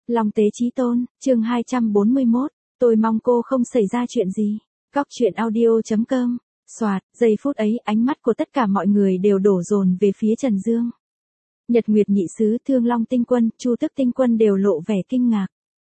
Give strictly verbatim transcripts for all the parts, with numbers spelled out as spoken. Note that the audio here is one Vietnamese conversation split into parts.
Long Tế Chí Tôn, chương hai trăm bốn mươi mốt, tôi mong cô không xảy ra chuyện gì. Góc truyện audio chấm com, soạt, giây phút ấy ánh mắt của tất cả mọi người đều đổ dồn về phía Trần Dương. Nhật Nguyệt Nhị Sứ, Thương Long Tinh Quân, Chu Tức Tinh Quân đều lộ vẻ kinh ngạc.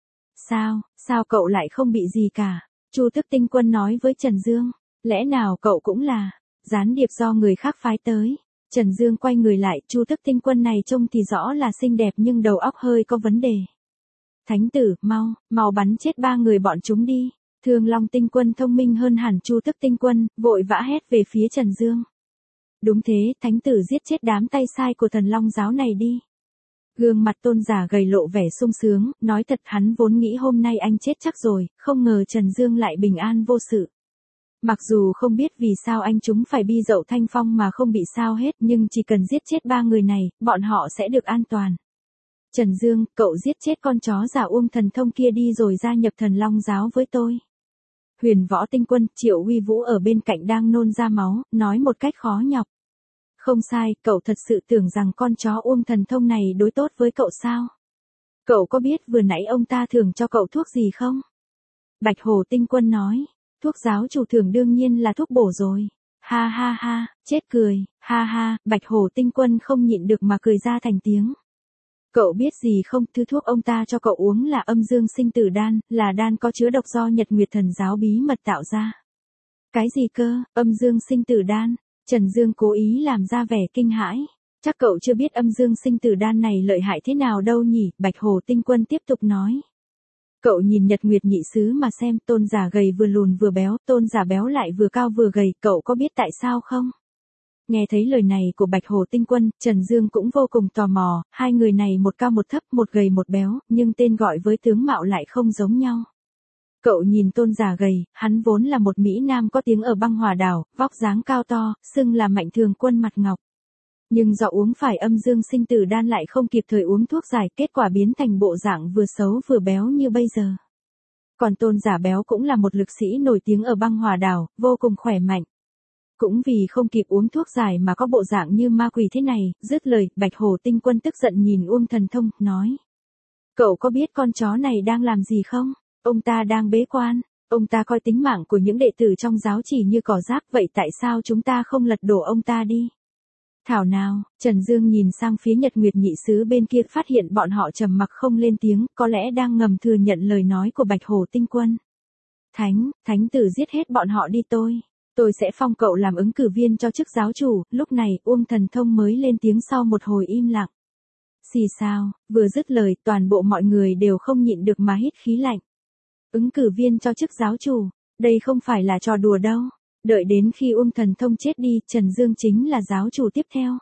Sao, sao cậu lại không bị gì cả? Chu Tức Tinh Quân nói với Trần Dương, lẽ nào cậu cũng là gián điệp do người khác phái tới? Trần Dương quay người lại, Chu Tức Tinh Quân này trông thì rõ là xinh đẹp nhưng đầu óc hơi có vấn đề. Thánh tử, mau, mau bắn chết ba người bọn chúng đi. Thương Long Tinh Quân thông minh hơn hẳn Chu Tức Tinh Quân, vội vã hét về phía Trần Dương. Đúng thế, thánh tử giết chết đám tay sai của Thần Long giáo này đi. Gương mặt Tôn Giả gầy lộ vẻ sung sướng, nói thật hắn vốn nghĩ hôm nay anh chết chắc rồi, không ngờ Trần Dương lại bình an vô sự. Mặc dù không biết vì sao anh chúng phải bi dậu thanh phong mà không bị sao hết, nhưng chỉ cần giết chết ba người này, bọn họ sẽ được an toàn. Trần Dương, cậu giết chết con chó giả Uông Thần Thông kia đi rồi gia nhập Thần Long giáo với tôi. Huyền Võ Tinh Quân, Triệu Uy Vũ ở bên cạnh đang nôn ra máu, nói một cách khó nhọc. Không sai, cậu thật sự tưởng rằng con chó Uông Thần Thông này đối tốt với cậu sao? Cậu có biết vừa nãy ông ta thưởng cho cậu thuốc gì không? Bạch Hổ Tinh Quân nói, thuốc giáo chủ thưởng đương nhiên là thuốc bổ rồi. Ha ha ha, chết cười, ha ha, Bạch Hổ Tinh Quân không nhịn được mà cười ra thành tiếng. Cậu biết gì không, thứ thuốc ông ta cho cậu uống là âm dương sinh tử đan, là đan có chứa độc do Nhật Nguyệt Thần giáo bí mật tạo ra. Cái gì cơ, âm dương sinh tử đan? Trần Dương cố ý làm ra vẻ kinh hãi. Chắc cậu chưa biết âm dương sinh tử đan này lợi hại thế nào đâu nhỉ, Bạch Hổ Tinh Quân tiếp tục nói. Cậu nhìn Nhật Nguyệt Nhị Sứ mà xem, Tôn Giả gầy vừa lùn vừa béo, Tôn Giả béo lại vừa cao vừa gầy, cậu có biết tại sao không? Nghe thấy lời này của Bạch Hổ Tinh Quân, Trần Dương cũng vô cùng tò mò, hai người này một cao một thấp, một gầy một béo, nhưng tên gọi với tướng mạo lại không giống nhau. Cậu nhìn Tôn Giả gầy, hắn vốn là một Mỹ Nam có tiếng ở băng hòa đảo, vóc dáng cao to, xưng là Mạnh Thường Quân mặt ngọc. Nhưng do uống phải âm dương sinh tử đan lại không kịp thời uống thuốc giải, kết quả biến thành bộ dạng vừa xấu vừa béo như bây giờ. Còn Tôn Giả béo cũng là một lực sĩ nổi tiếng ở băng hòa đảo, vô cùng khỏe mạnh. Cũng vì không kịp uống thuốc giải mà có bộ dạng như ma quỷ thế này, dứt lời, Bạch Hổ Tinh Quân tức giận nhìn Uông Thần Thông, nói. Cậu có biết con chó này đang làm gì không? Ông ta đang bế quan, ông ta coi tính mạng của những đệ tử trong giáo chỉ như cỏ rác, vậy tại sao chúng ta không lật đổ ông ta đi? Thảo nào, Trần Dương nhìn sang phía Nhật Nguyệt Nhị Sứ bên kia, phát hiện bọn họ trầm mặc không lên tiếng, có lẽ đang ngầm thừa nhận lời nói của Bạch Hổ Tinh Quân. Thánh, thánh tử giết hết bọn họ đi tôi. Tôi sẽ phong cậu làm ứng cử viên cho chức giáo chủ. Lúc này Uông Thần Thông mới lên tiếng sau một hồi im lặng. Xì sao, vừa dứt lời toàn bộ mọi người đều không nhịn được mà hít khí lạnh. Ứng cử viên cho chức giáo chủ, đây không phải là trò đùa đâu. Đợi đến khi Uông Thần Thông chết đi, Trần Dương chính là giáo chủ tiếp theo.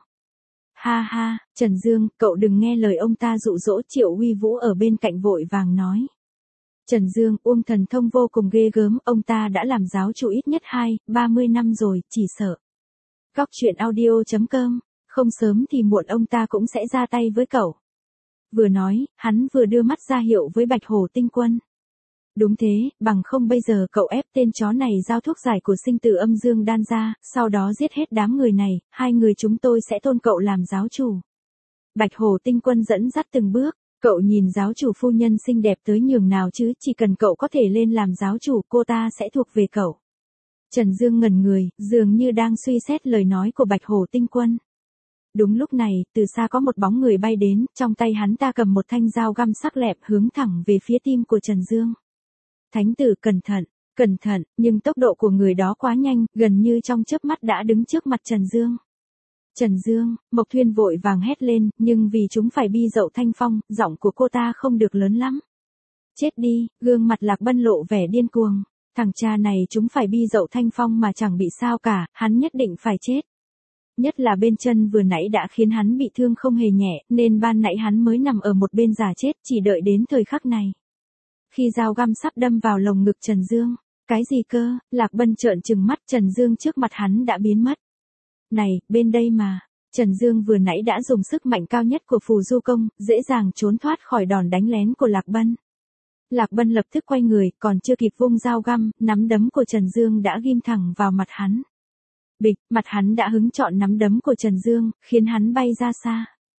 Ha ha, Trần Dương, cậu đừng nghe lời ông ta dụ dỗ. Triệu Uy Vũ ở bên cạnh vội vàng nói. Trần Dương, Uông Thần Thông vô cùng ghê gớm, ông ta đã làm giáo chủ ít nhất hai, ba mươi năm rồi, chỉ sợ. Góc truyện audio chấm com, không sớm thì muộn ông ta cũng sẽ ra tay với cậu. Vừa nói, hắn vừa đưa mắt ra hiệu với Bạch Hổ Tinh Quân. Đúng thế, bằng không bây giờ cậu ép tên chó này giao thuốc giải của sinh tử âm dương đan ra, sau đó giết hết đám người này, hai người chúng tôi sẽ tôn cậu làm giáo chủ. Bạch Hổ Tinh Quân dẫn dắt từng bước. Cậu nhìn giáo chủ phu nhân xinh đẹp tới nhường nào chứ, chỉ cần cậu có thể lên làm giáo chủ, cô ta sẽ thuộc về cậu. Trần Dương ngẩn người, dường như đang suy xét lời nói của Bạch Hổ Tinh Quân. Đúng lúc này, từ xa có một bóng người bay đến, trong tay hắn ta cầm một thanh dao găm sắc lẹm hướng thẳng về phía tim của Trần Dương. Thánh tử cẩn thận, cẩn thận, nhưng tốc độ của người đó quá nhanh, gần như trong chớp mắt đã đứng trước mặt Trần Dương. Trần Dương, Mộc Thuyên vội vàng hét lên, nhưng vì chúng phải bi dậu thanh phong, giọng của cô ta không được lớn lắm. Chết đi, gương mặt Lạc Bân lộ vẻ điên cuồng. Thằng cha này chúng phải bi dậu thanh phong mà chẳng bị sao cả, hắn nhất định phải chết. Nhất là bên chân vừa nãy đã khiến hắn bị thương không hề nhẹ, nên ban nãy hắn mới nằm ở một bên giả chết, chỉ đợi đến thời khắc này. Khi dao găm sắp đâm vào lồng ngực Trần Dương, cái gì cơ, Lạc Bân trợn trừng mắt, Trần Dương trước mặt hắn đã biến mất. Này, bên đây mà, Trần Dương vừa nãy đã dùng sức mạnh cao nhất của phù du công, dễ dàng trốn thoát khỏi đòn đánh lén của Lạc Bân. Lạc Bân lập tức quay người, còn chưa kịp vung dao găm, nắm đấm của Trần Dương đã ghim thẳng vào mặt hắn. Bịch, mặt hắn đã hứng trọn nắm đấm của Trần Dương, khiến hắn bay ra xa.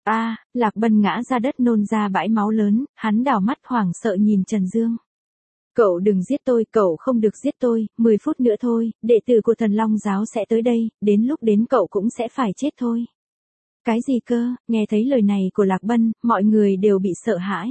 A, Lạc Bân ngã ra đất nôn ra bãi máu lớn, hắn đảo mắt hoảng sợ nhìn Trần Dương. Cậu đừng giết tôi, cậu không được giết tôi, mười phút nữa thôi, đệ tử của Thần Long giáo sẽ tới đây, đến lúc đến cậu cũng sẽ phải chết thôi. Cái gì cơ, nghe thấy lời này của Lạc Bân, mọi người đều bị sợ hãi.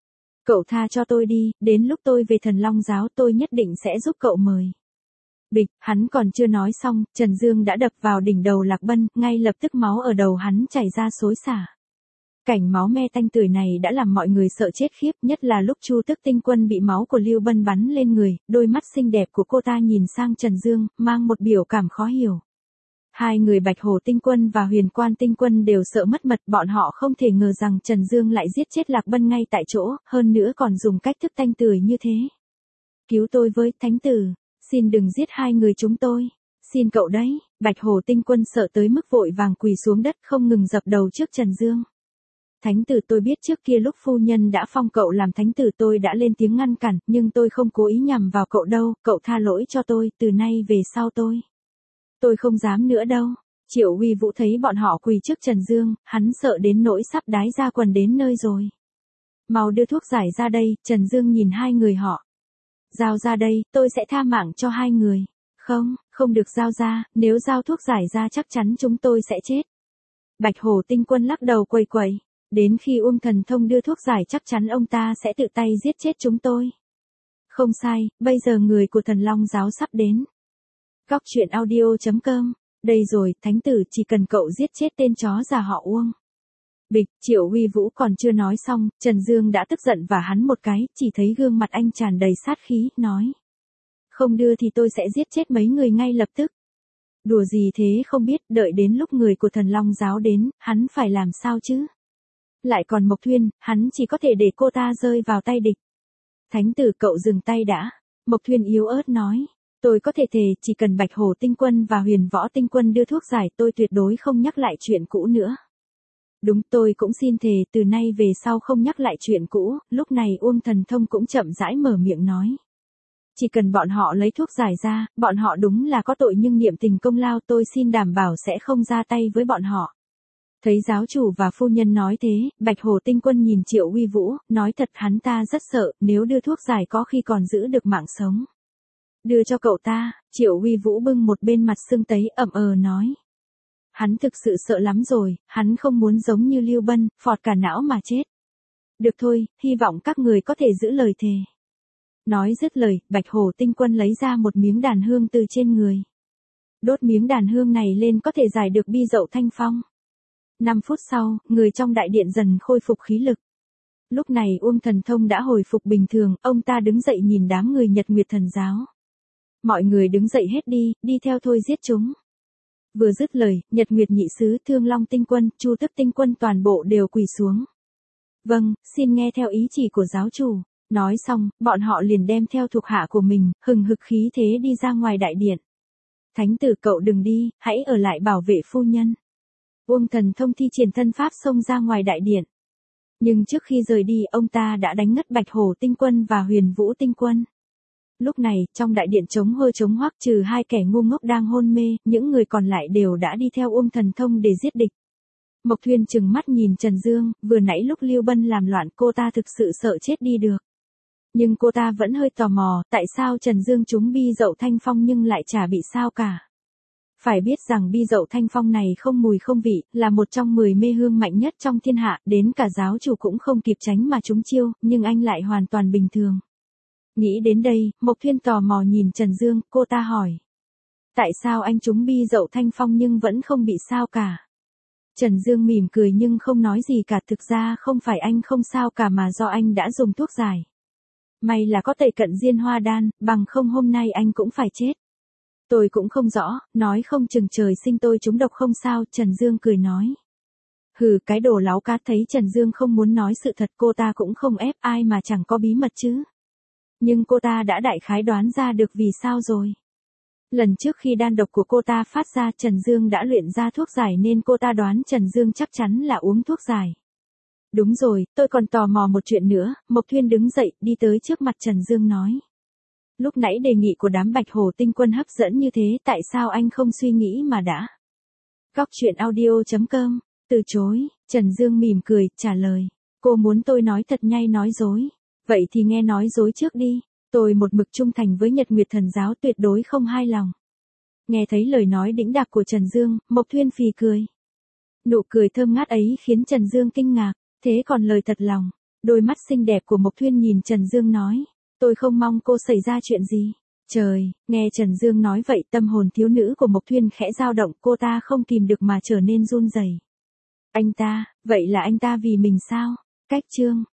Cậu tha cho tôi đi, đến lúc tôi về Thần Long giáo tôi nhất định sẽ giúp cậu mời. Bịch, hắn còn chưa nói xong, Trần Dương đã đập vào đỉnh đầu Lạc Bân, ngay lập tức máu ở đầu hắn chảy ra xối xả. Cảnh máu me tanh tưởi này đã làm mọi người sợ chết khiếp, nhất là lúc Chu Tức Tinh Quân bị máu của Lưu Bân bắn lên người, đôi mắt xinh đẹp của cô ta nhìn sang Trần Dương, mang một biểu cảm khó hiểu. Hai người Bạch Hổ Tinh Quân và Huyền Quan Tinh Quân đều sợ mất mật, bọn họ không thể ngờ rằng Trần Dương lại giết chết Lạc Bân ngay tại chỗ, hơn nữa còn dùng cách thức tanh tưởi như thế. Cứu tôi với, thánh tử, xin đừng giết hai người chúng tôi. Xin cậu đấy, Bạch Hổ Tinh Quân sợ tới mức vội vàng quỳ xuống đất không ngừng dập đầu trước Trần Dương. Thánh tử, tôi biết trước kia lúc phu nhân đã phong cậu làm thánh tử tôi đã lên tiếng ngăn cản, nhưng tôi không cố ý nhằm vào cậu đâu, cậu tha lỗi cho tôi, từ nay về sau tôi. Tôi không dám nữa đâu. Triệu Uy Vũ thấy bọn họ quỳ trước Trần Dương, hắn sợ đến nỗi sắp đái ra quần đến nơi rồi. Mau đưa thuốc giải ra đây, Trần Dương nhìn hai người họ. Giao ra đây, tôi sẽ tha mạng cho hai người. Không, không được giao ra, nếu giao thuốc giải ra chắc chắn chúng tôi sẽ chết. Bạch Hổ Tinh Quân lắc đầu quầy quầy. Đến khi Uông Thần Thông đưa thuốc giải chắc chắn ông ta sẽ tự tay giết chết chúng tôi. Không sai, bây giờ người của Thần Long giáo sắp đến. Góc truyện audio chấm com. Đây rồi, thánh tử, chỉ cần cậu giết chết tên chó già họ Uông. Bịch, Triệu Uy Vũ còn chưa nói xong, Trần Dương đã tức giận và hắn một cái, chỉ thấy gương mặt anh tràn đầy sát khí, nói. Không đưa thì tôi sẽ giết chết mấy người ngay lập tức. Đùa gì thế không biết, đợi đến lúc người của Thần Long giáo đến, hắn phải làm sao chứ? Lại còn Mộc Thuyên, hắn chỉ có thể để cô ta rơi vào tay địch. Thánh tử, cậu dừng tay đã. Mộc Thuyên yếu ớt nói. Tôi có thể thề, chỉ cần Bạch Hổ Tinh Quân và Huyền Võ Tinh Quân đưa thuốc giải tôi tuyệt đối không nhắc lại chuyện cũ nữa. Đúng, tôi cũng xin thề, từ nay về sau không nhắc lại chuyện cũ. Lúc này Uông Thần Thông cũng chậm rãi mở miệng nói. Chỉ cần bọn họ lấy thuốc giải ra, bọn họ đúng là có tội nhưng niệm tình công lao tôi xin đảm bảo sẽ không ra tay với bọn họ. Thấy giáo chủ và phu nhân nói thế, Bạch Hổ Tinh Quân nhìn Triệu Uy Vũ, nói thật hắn ta rất sợ, nếu đưa thuốc giải có khi còn giữ được mạng sống. Đưa cho cậu ta, Triệu Uy Vũ bưng một bên mặt sưng tấy ẩm ờ nói. Hắn thực sự sợ lắm rồi, hắn không muốn giống như Lưu Bân, phọt cả não mà chết. Được thôi, hy vọng các người có thể giữ lời thề. Nói dứt lời, Bạch Hổ Tinh Quân lấy ra một miếng đàn hương từ trên người. Đốt miếng đàn hương này lên có thể giải được bi dậu thanh phong. Năm phút sau, người trong đại điện dần khôi phục khí lực. Lúc này Uông Thần Thông đã hồi phục bình thường, ông ta đứng dậy nhìn đám người Nhật Nguyệt Thần giáo. Mọi người đứng dậy hết đi, đi theo tôi giết chúng. Vừa dứt lời, Nhật Nguyệt Nhị Sứ, Thương Long Tinh Quân, Chu Tức Tinh Quân toàn bộ đều quỳ xuống. Vâng, xin nghe theo ý chỉ của giáo chủ. Nói xong, bọn họ liền đem theo thuộc hạ của mình, hừng hực khí thế đi ra ngoài đại điện. Thánh tử, cậu đừng đi, hãy ở lại bảo vệ phu nhân. Uông Thần Thông thi triển thân pháp xông ra ngoài đại điện. Nhưng trước khi rời đi, ông ta đã đánh ngất Bạch Hổ Tinh Quân và Huyền Vũ Tinh Quân. Lúc này, trong đại điện trống hơ trống hoác trừ hai kẻ ngu ngốc đang hôn mê, những người còn lại đều đã đi theo Uông Thần Thông để giết địch. Mộc Thuyên trừng mắt nhìn Trần Dương, vừa nãy lúc Lưu Bân làm loạn cô ta thực sự sợ chết đi được. Nhưng cô ta vẫn hơi tò mò, tại sao Trần Dương trúng bi dậu thanh phong nhưng lại chả bị sao cả. Phải biết rằng bi dậu thanh phong này không mùi không vị, là một trong mười mê hương mạnh nhất trong thiên hạ, đến cả giáo chủ cũng không kịp tránh mà trúng chiêu, nhưng anh lại hoàn toàn bình thường. Nghĩ đến đây, Mộc Thuyên tò mò nhìn Trần Dương, cô ta hỏi. Tại sao anh trúng bi dậu thanh phong nhưng vẫn không bị sao cả? Trần Dương mỉm cười nhưng không nói gì cả, thực ra không phải anh không sao cả mà do anh đã dùng thuốc giải. May là có tẩy cận diên hoa đan, bằng không hôm nay anh cũng phải chết. Tôi cũng không rõ, nói không chừng trời sinh tôi trúng độc không sao, Trần Dương cười nói. Hừ, cái đồ láo cá, thấy Trần Dương không muốn nói sự thật, cô ta cũng không ép ai mà chẳng có bí mật chứ. Nhưng cô ta đã đại khái đoán ra được vì sao rồi. Lần trước khi đan độc của cô ta phát ra, Trần Dương đã luyện ra thuốc giải nên cô ta đoán Trần Dương chắc chắn là uống thuốc giải. Đúng rồi, tôi còn tò mò một chuyện nữa, Mộc Thuyên đứng dậy, đi tới trước mặt Trần Dương nói. Lúc nãy đề nghị của đám Bạch Hổ Tinh Quân hấp dẫn như thế, tại sao anh không suy nghĩ mà đã? Góc truyện audio chấm com, từ chối, Trần Dương mỉm cười, trả lời. Cô muốn tôi nói thật hay nói dối? Vậy thì nghe nói dối trước đi. Tôi một mực trung thành với Nhật Nguyệt Thần giáo, tuyệt đối không hai lòng. Nghe thấy lời nói đĩnh đạc của Trần Dương, Mộc Thuyên phì cười. Nụ cười thơm ngát ấy khiến Trần Dương kinh ngạc, thế còn lời thật lòng. Đôi mắt xinh đẹp của Mộc Thuyên nhìn Trần Dương nói, tôi không mong cô xảy ra chuyện gì. Trời, nghe Trần Dương nói vậy tâm hồn thiếu nữ của Mộc Thuyên khẽ dao động, cô ta không kìm được mà trở nên run rẩy. Anh ta, vậy là anh ta vì mình sao? Cách chương